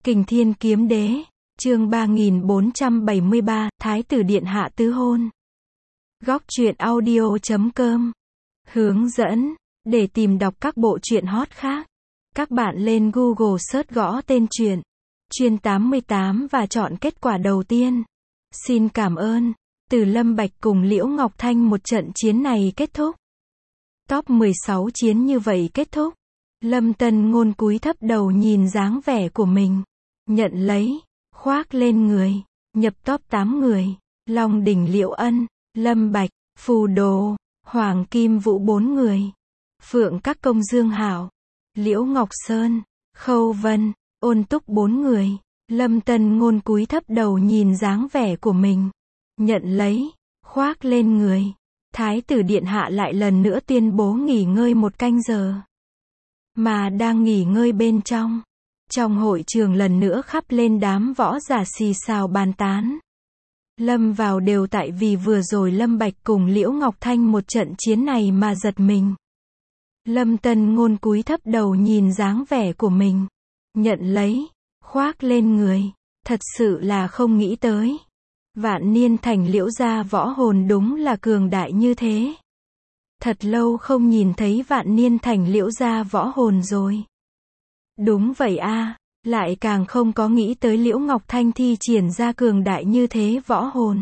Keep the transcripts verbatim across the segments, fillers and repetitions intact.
Kình Thiên Kiếm Đế, chương ba nghìn bốn trăm bảy mươi ba, Thái tử điện hạ tứ hôn. Góc truyện audio chấm com. Hướng dẫn, để tìm đọc các bộ truyện hot khác, các bạn lên Google search gõ tên truyện Chuyên tám mươi tám và chọn kết quả đầu tiên. Xin cảm ơn. Từ Lâm Bạch cùng Liễu Ngọc Thanh một trận chiến này kết thúc. Top mười sáu chiến như vậy kết thúc. Lâm Tân Ngôn cúi thấp đầu nhìn dáng vẻ của mình. Nhận lấy, khoác lên người, nhập top tám người. Long Đỉnh Liễu Ân, Lâm Bạch, Phù Đồ, Hoàng Kim Vũ bốn người. Phượng Các Công Dương Hảo, Liễu Ngọc Sơn, Khâu Vân, Ôn Túc bốn người. Lâm Tân Ngôn cúi thấp đầu nhìn dáng vẻ của mình. Nhận lấy, khoác lên người. Thái tử điện hạ lại lần nữa tuyên bố nghỉ ngơi một canh giờ. Mà đang nghỉ ngơi bên trong, trong hội trường lần nữa khắp lên đám võ giả xì xào bàn tán. Lâm vào đều tại vì vừa rồi Lâm Bạch cùng Liễu Ngọc Thanh một trận chiến này mà giật mình. Lâm Tân Ngôn cúi thấp đầu nhìn dáng vẻ của mình. Nhận lấy, khoác lên người. Thật sự là không nghĩ tới. Vạn Niên Thành Liễu gia võ hồn đúng là cường đại như thế. Thật lâu không nhìn thấy Vạn Niên Thành Liễu gia võ hồn rồi. Đúng vậy a, lại càng không có nghĩ tới Liễu Ngọc Thanh thi triển ra cường đại như thế võ hồn.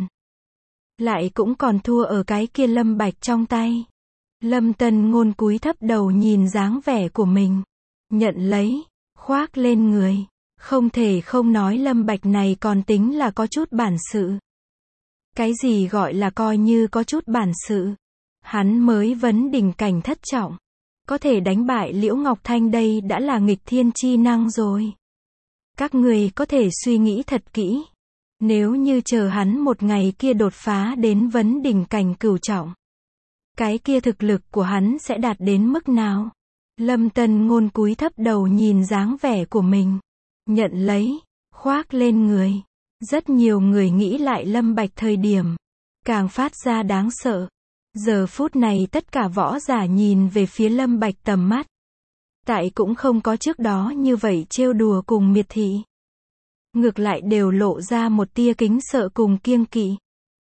Lại cũng còn thua ở cái kia Lâm Bạch trong tay. Lâm Tân Ngôn cúi thấp đầu nhìn dáng vẻ của mình. Nhận lấy, khoác lên người. Không thể không nói Lâm Bạch này còn tính là có chút bản sự. Cái gì gọi là coi như có chút bản sự? Hắn mới vấn đỉnh cảnh thất trọng. Có thể đánh bại Liễu Ngọc Thanh đây đã là nghịch thiên chi năng rồi. Các người có thể suy nghĩ thật kỹ. Nếu như chờ hắn một ngày kia đột phá đến vấn đỉnh cảnh cửu trọng, cái kia thực lực của hắn sẽ đạt đến mức nào? Lâm Tân Ngôn cúi thấp đầu nhìn dáng vẻ của mình. Nhận lấy, khoác lên người. Rất nhiều người nghĩ lại Lâm Bạch thời điểm, càng phát ra đáng sợ. Giờ phút này tất cả võ giả nhìn về phía Lâm Bạch tầm mắt. Tại cũng không có trước đó như vậy trêu đùa cùng miệt thị. Ngược lại đều lộ ra một tia kính sợ cùng kiêng kỵ.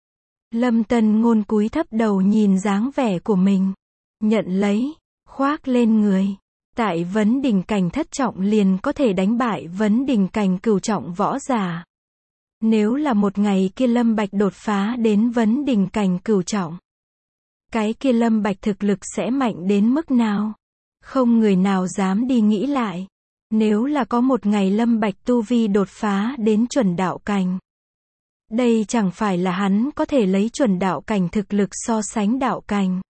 Lâm Tân Ngôn cúi thấp đầu nhìn dáng vẻ của mình. Nhận lấy, khoác lên người. Tại vấn đỉnh cảnh thất trọng liền có thể đánh bại vấn đỉnh cảnh cửu trọng võ giả. Nếu là một ngày kia Lâm Bạch đột phá đến vấn đỉnh cảnh cửu trọng, cái kia Lâm Bạch thực lực sẽ mạnh đến mức nào? Không người nào dám đi nghĩ lại. Nếu là có một ngày Lâm Bạch tu vi đột phá đến chuẩn đạo cảnh, đây chẳng phải là hắn có thể lấy chuẩn đạo cảnh thực lực so sánh đạo cảnh.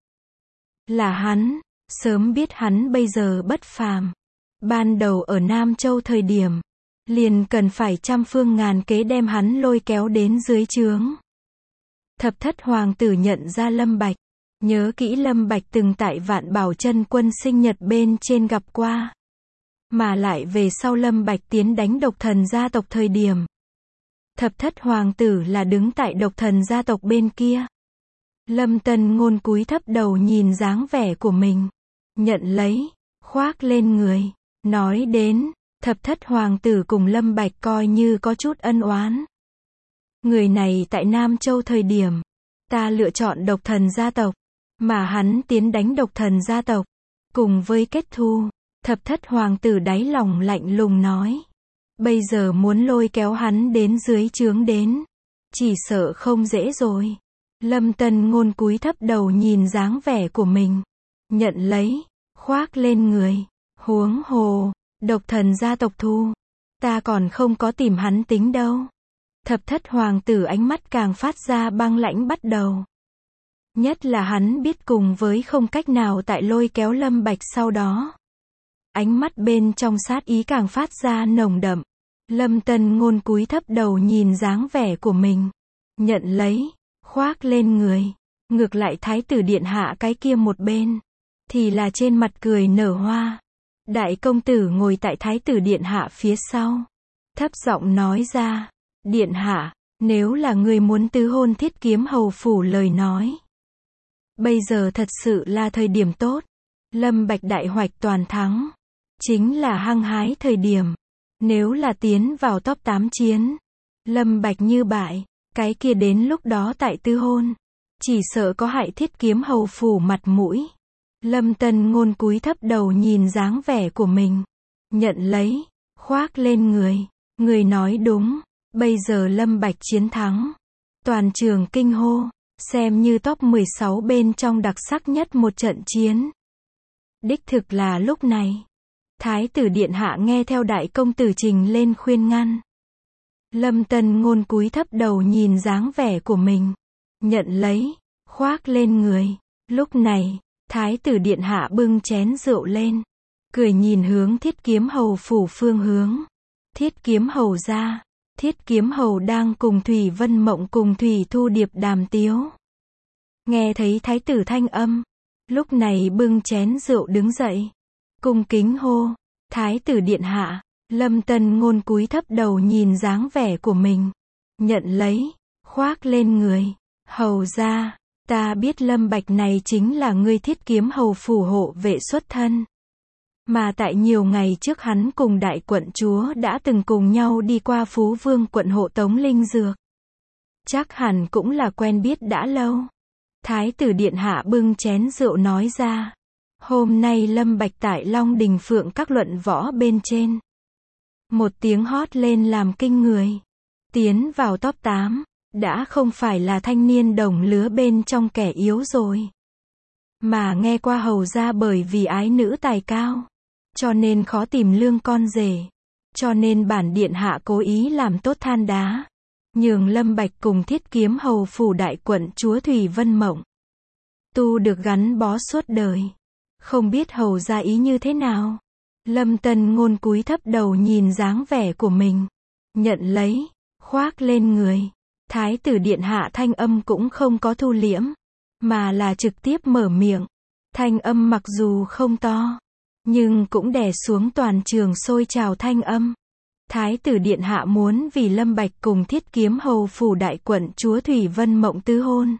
Là hắn, sớm biết hắn bây giờ bất phàm. Ban đầu ở Nam Châu thời điểm, liền cần phải trăm phương ngàn kế đem hắn lôi kéo đến dưới trướng. Thập thất hoàng tử nhận ra Lâm Bạch. Nhớ kỹ Lâm Bạch từng tại Vạn Bảo Chân Quân sinh nhật bên trên gặp qua. Mà lại về sau Lâm Bạch tiến đánh độc thần gia tộc thời điểm, thập thất hoàng tử là đứng tại độc thần gia tộc bên kia. Lâm Tân Ngôn cúi thấp đầu nhìn dáng vẻ của mình. Nhận lấy, khoác lên người. Nói đến, thập thất hoàng tử cùng Lâm Bạch coi như có chút ân oán. Người này tại Nam Châu thời điểm, ta lựa chọn độc thần gia tộc, mà hắn tiến đánh độc thần gia tộc. Cùng với kết thù, thập thất hoàng tử đáy lòng lạnh lùng nói. Bây giờ muốn lôi kéo hắn đến dưới trướng đến, chỉ sợ không dễ rồi. Lâm Tân Ngôn cúi thấp đầu nhìn dáng vẻ của mình. Nhận lấy, khoác lên người. Huống hồ, độc thần gia tộc thu, ta còn không có tìm hắn tính đâu. Thập thất hoàng tử ánh mắt càng phát ra băng lãnh bắt đầu. Nhất là hắn biết cùng với không cách nào tại lôi kéo Lâm Bạch sau đó. Ánh mắt bên trong sát ý càng phát ra nồng đậm. Lâm Tân Ngôn cúi thấp đầu nhìn dáng vẻ của mình. Nhận lấy, khoác lên người. Ngược lại Thái tử điện hạ cái kia một bên, thì là trên mặt cười nở hoa. Đại công tử ngồi tại Thái tử điện hạ phía sau, thấp giọng nói ra. Điện hạ, nếu là người muốn tứ hôn Thiết Kiếm hầu phủ lời nói, bây giờ thật sự là thời điểm tốt. Lâm Bạch đại hoạch toàn thắng, chính là hăng hái thời điểm. Nếu là tiến vào top tám chiến, Lâm Bạch như bại, cái kia đến lúc đó tại tư hôn, chỉ sợ có hại Thiết Kiếm Hầu phủ mặt mũi. Lâm Tân Ngôn cúi thấp đầu nhìn dáng vẻ của mình, nhận lấy, khoác lên người. Người nói đúng, bây giờ Lâm Bạch chiến thắng. Toàn trường kinh hô, xem như top mười sáu bên trong đặc sắc nhất một trận chiến. Đích thực là lúc này, Thái tử điện hạ nghe theo đại công tử trình lên khuyên ngăn. Lâm Tân Ngôn cúi thấp đầu nhìn dáng vẻ của mình, nhận lấy, khoác lên người. Lúc này, Thái tử điện hạ bưng chén rượu lên, cười nhìn hướng Thiết Kiếm Hầu phủ phương hướng. Thiết Kiếm Hầu ra, Thiết Kiếm Hầu đang cùng Thủy Vân Mộng cùng Thủy Thu Điệp đàm tiếu. Nghe thấy thái tử thanh âm, lúc này bưng chén rượu đứng dậy, cung kính hô, Thái tử điện hạ. Lâm Tân Ngôn cúi thấp đầu nhìn dáng vẻ của mình, nhận lấy, khoác lên người. Hầu ra, ta biết Lâm Bạch này chính là ngươi Thiết Kiếm Hầu phủ hộ vệ xuất thân. Mà tại nhiều ngày trước hắn cùng đại quận chúa đã từng cùng nhau đi qua Phú Vương quận hộ tống linh dược. Chắc hẳn cũng là quen biết đã lâu. Thái tử điện hạ bưng chén rượu nói ra. Hôm nay Lâm Bạch tại Long Đình Phượng các luận võ bên trên. Một tiếng hót lên làm kinh người. Tiến vào top tám, đã không phải là thanh niên đồng lứa bên trong kẻ yếu rồi. Mà nghe qua hầu ra bởi vì ái nữ tài cao, cho nên khó tìm lương con rể. Cho nên bản điện hạ cố ý làm tốt than đá, nhường Lâm Bạch cùng Thiết Kiếm Hầu phủ đại quận chúa Thủy Vân Mộng tu được gắn bó suốt đời. Không biết hầu ra ý như thế nào. Lâm Tân Ngôn cúi thấp đầu nhìn dáng vẻ của mình, nhận lấy, khoác lên người. Thái tử điện hạ thanh âm cũng không có thu liễm, mà là trực tiếp mở miệng. Thanh âm mặc dù không to, nhưng cũng đè xuống toàn trường sôi trào thanh âm. Thái tử điện hạ muốn vì Lâm Bạch cùng Thiết Kiếm Hầu phủ đại quận chúa Thủy Vân Mộng tứ hôn.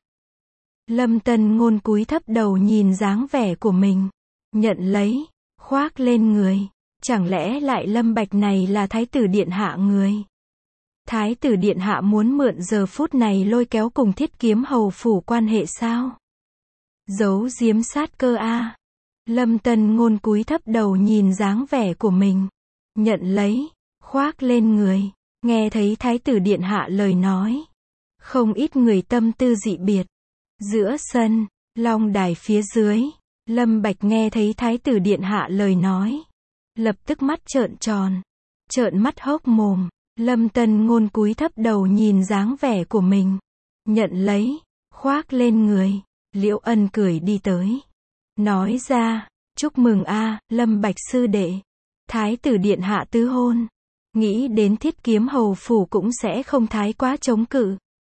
Lâm Tân Ngôn cúi thấp đầu nhìn dáng vẻ của mình, nhận lấy, khoác lên người. Chẳng lẽ lại Lâm Bạch này là thái tử điện hạ người? Thái tử điện hạ muốn mượn giờ phút này lôi kéo cùng Thiết Kiếm Hầu phủ quan hệ sao? Giấu giếm sát cơ a. À. Lâm Tân Ngôn cúi thấp đầu nhìn dáng vẻ của mình, nhận lấy, khoác lên người. Nghe thấy thái tử điện hạ lời nói, không ít người tâm tư dị biệt. Giữa sân, Long đài phía dưới, Lâm Bạch nghe thấy thái tử điện hạ lời nói, lập tức mắt trợn tròn, trợn mắt hốc mồm. Lâm Tân Ngôn cúi thấp đầu nhìn dáng vẻ của mình, nhận lấy, khoác lên người. Liễu Ân cười đi tới, nói ra, chúc mừng a, Lâm Bạch sư đệ, thái tử điện hạ tứ hôn. Nghĩ đến Thiết Kiếm Hầu phủ cũng sẽ không thái quá chống cự.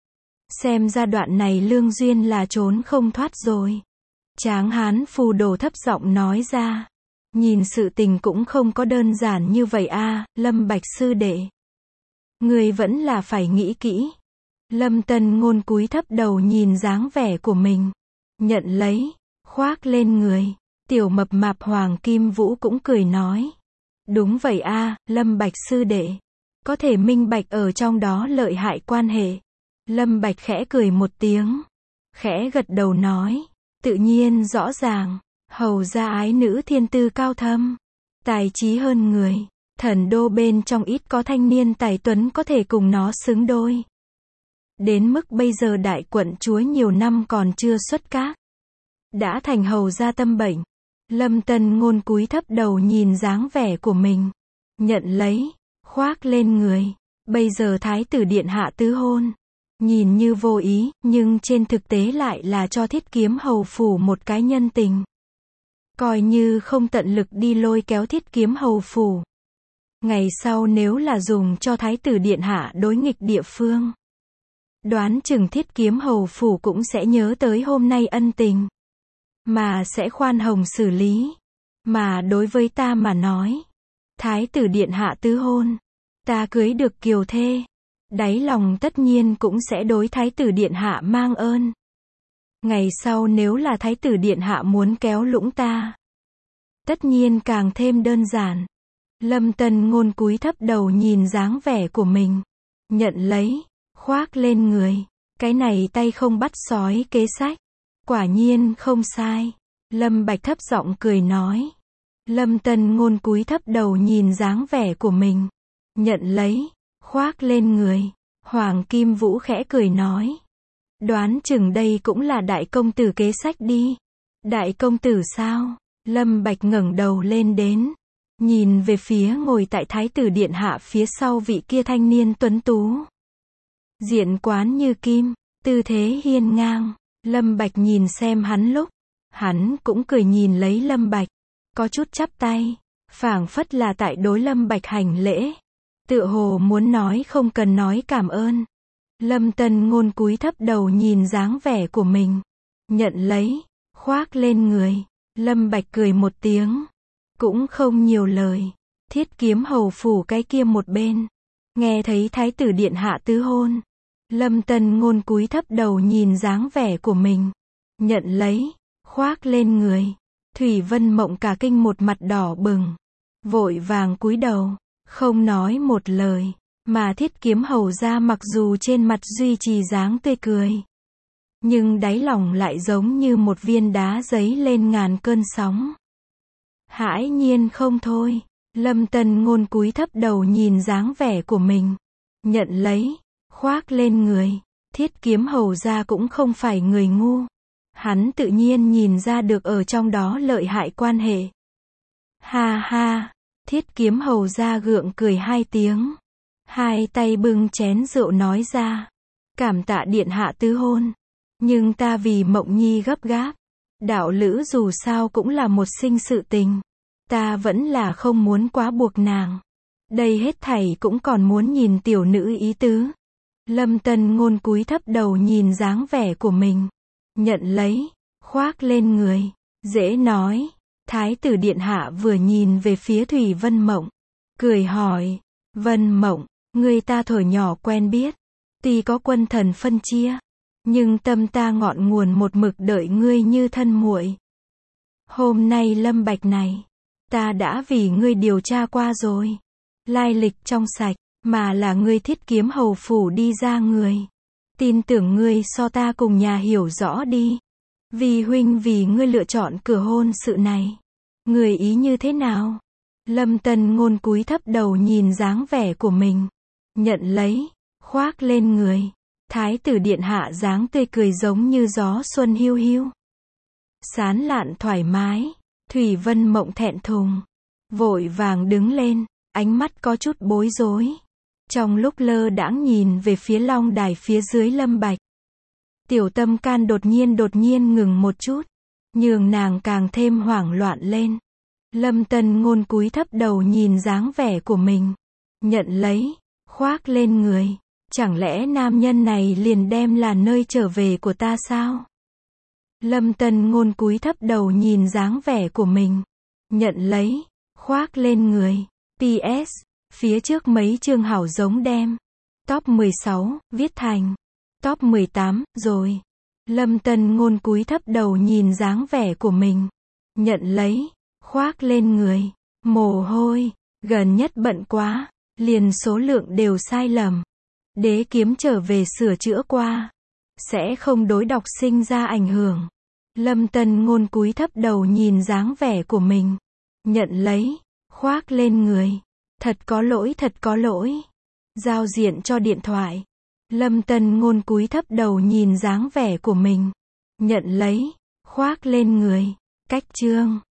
Xem ra đoạn này lương duyên là trốn không thoát rồi. Tráng hán phù đồ thấp giọng nói ra, nhìn sự tình cũng không có đơn giản như vậy a, Lâm Bạch sư đệ. Người vẫn là phải nghĩ kỹ. Lâm Tân Ngôn cúi thấp đầu nhìn dáng vẻ của mình, nhận lấy, khoác lên người. Tiểu mập mạp Hoàng Kim Vũ cũng cười nói, đúng vậy a, Lâm Bạch sư đệ, có thể minh bạch ở trong đó lợi hại quan hệ. Lâm Bạch khẽ cười một tiếng, khẽ gật đầu nói, tự nhiên rõ ràng, hầu gia ái nữ thiên tư cao thâm, tài trí hơn người, thần đô bên trong ít có thanh niên tài tuấn có thể cùng nó xứng đôi. Đến mức bây giờ đại quận chúa nhiều năm còn chưa xuất các, đã thành hầu gia tâm bệnh. Lâm Tân Ngôn cúi thấp đầu nhìn dáng vẻ của mình, nhận lấy, khoác lên người. Bây giờ thái tử điện hạ tứ hôn, nhìn như vô ý, nhưng trên thực tế lại là cho Thiết Kiếm Hầu phủ một cái nhân tình. Coi như không tận lực đi lôi kéo Thiết Kiếm Hầu phủ, ngày sau nếu là dùng cho thái tử điện hạ đối nghịch địa phương, đoán chừng Thiết Kiếm Hầu phủ cũng sẽ nhớ tới hôm nay ân tình, mà sẽ khoan hồng xử lý. Mà đối với ta mà nói, thái tử điện hạ tứ hôn, ta cưới được kiều thê, đáy lòng tất nhiên cũng sẽ đối thái tử điện hạ mang ơn. Ngày sau nếu là thái tử điện hạ muốn kéo lũng ta, tất nhiên càng thêm đơn giản. Lâm Tân Ngôn cúi thấp đầu nhìn dáng vẻ của mình. Nhận lấy, khoác lên người. Cái này tay không bắt sói kế sách. Quả nhiên không sai. Lâm Bạch thấp giọng cười nói. Lâm Tân Ngôn cúi thấp đầu nhìn dáng vẻ của mình. Nhận lấy, khoác lên người. Hoàng Kim Vũ khẽ cười nói. Đoán chừng đây cũng là đại công tử kế sách đi. Đại công tử sao? Lâm Bạch ngẩng đầu lên đến. Nhìn về phía ngồi tại Thái tử điện hạ phía sau vị kia thanh niên tuấn tú. Diện quán như kim, tư thế hiên ngang. Lâm Bạch nhìn xem hắn lúc. Hắn cũng cười nhìn lấy Lâm Bạch. Có chút chắp tay. Phảng phất là tại đối Lâm Bạch hành lễ. Tựa hồ muốn nói không cần nói cảm ơn. Lâm Tân Ngôn cúi thấp đầu nhìn dáng vẻ của mình. Nhận lấy, khoác lên người. Lâm Bạch cười một tiếng. Cũng không nhiều lời. Thiết Kiếm hầu phủ cái kia một bên. Nghe thấy Thái tử điện hạ tứ hôn. Lâm Tân Ngôn cúi thấp đầu nhìn dáng vẻ của mình. Nhận lấy, khoác lên người. Thủy Vân Mộng cả kinh một mặt đỏ bừng. Vội vàng cúi đầu. Không nói một lời. Mà Thiết Kiếm hầu ra mặc dù trên mặt duy trì dáng tươi cười. Nhưng đáy lòng lại giống như một viên đá giấy lên ngàn cơn sóng. Hãi nhiên không thôi. Lâm Tân Ngôn cúi thấp đầu nhìn dáng vẻ của mình. Nhận lấy, khoác lên người. Thiết Kiếm hầu ra cũng không phải người ngu. Hắn tự nhiên nhìn ra được ở trong đó lợi hại quan hệ. Ha ha, Thiết Kiếm hầu ra gượng cười hai tiếng. Hai tay bưng chén rượu nói ra. Cảm tạ điện hạ tứ hôn. Nhưng ta vì Mộng Nhi gấp gáp. Đạo lữ dù sao cũng là một sinh sự tình. Ta vẫn là không muốn quá buộc nàng. Đây hết thảy cũng còn muốn nhìn tiểu nữ ý tứ. Lâm Tân Ngôn cúi thấp đầu nhìn dáng vẻ của mình. Nhận lấy, khoác lên người. Dễ nói. Thái tử điện hạ vừa nhìn về phía Thủy Vân Mộng. Cười hỏi. Vân Mộng, người ta thổi nhỏ quen biết. Tuy có quân thần phân chia. Nhưng tâm ta ngọn nguồn một mực đợi ngươi như thân muội. Hôm nay Lâm Bạch này. Ta đã vì ngươi điều tra qua rồi. Lai lịch trong sạch. Mà là ngươi Thiết Kiếm hầu phủ đi ra người. Tin tưởng ngươi so ta cùng nhà hiểu rõ đi. Vì huynh vì ngươi lựa chọn cửa hôn sự này. Người ý như thế nào? Lâm Tân Ngôn cúi thấp đầu nhìn dáng vẻ của mình. Nhận lấy, khoác lên người. Thái tử điện hạ dáng tươi cười giống như gió xuân hiu hiu. Sán lạn thoải mái. Thủy Vân Mộng thẹn thùng. Vội vàng đứng lên, ánh mắt có chút bối rối. Trong lúc lơ đãng nhìn về phía long đài phía dưới Lâm Bạch. Tiểu tâm can đột nhiên đột nhiên ngừng một chút. Nhường nàng càng thêm hoảng loạn lên. Lâm Tân Ngôn cúi thấp đầu nhìn dáng vẻ của mình. Nhận lấy, khoác lên người. Chẳng lẽ nam nhân này liền đem là nơi trở về của ta sao? Lâm Tân Ngôn cúi thấp đầu nhìn dáng vẻ của mình. Nhận lấy, khoác lên người. pê ét, phía trước mấy chương hảo giống đem. Top mười sáu, viết thành. Top mười tám, rồi. Lâm Tân Ngôn cúi thấp đầu nhìn dáng vẻ của mình. Nhận lấy, khoác lên người. Mồ hôi, gần nhất bận quá. Liền số lượng đều sai lầm. Đế kiếm trở về sửa chữa qua. Sẽ không đối đọc sinh ra ảnh hưởng. Lâm Tân Ngôn cúi thấp đầu nhìn dáng vẻ của mình. Nhận lấy, khoác lên người. Thật có lỗi thật có lỗi. Giao diện cho điện thoại. Lâm Tân Ngôn cúi thấp đầu nhìn dáng vẻ của mình. Nhận lấy, khoác lên người. Cách chương.